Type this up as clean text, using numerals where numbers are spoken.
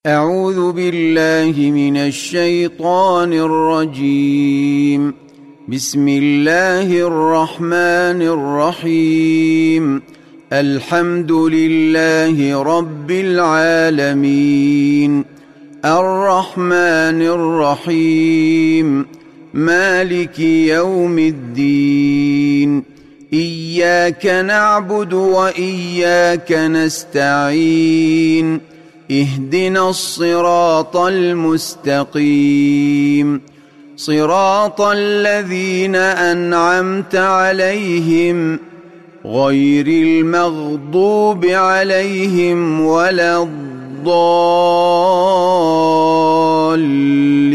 أعوذ بالله من الشيطان الرجيم. بسم الله الرحمن الرحيم. الحمد لله رب العالمين، الرحمن الرحيم، مالك يوم الدين. إياك نعبد وإياك نستعين. اهدنا الصراط المستقيم، صراط الذين أنعمت عليهم غير المغضوب عليهم ولا الضالين.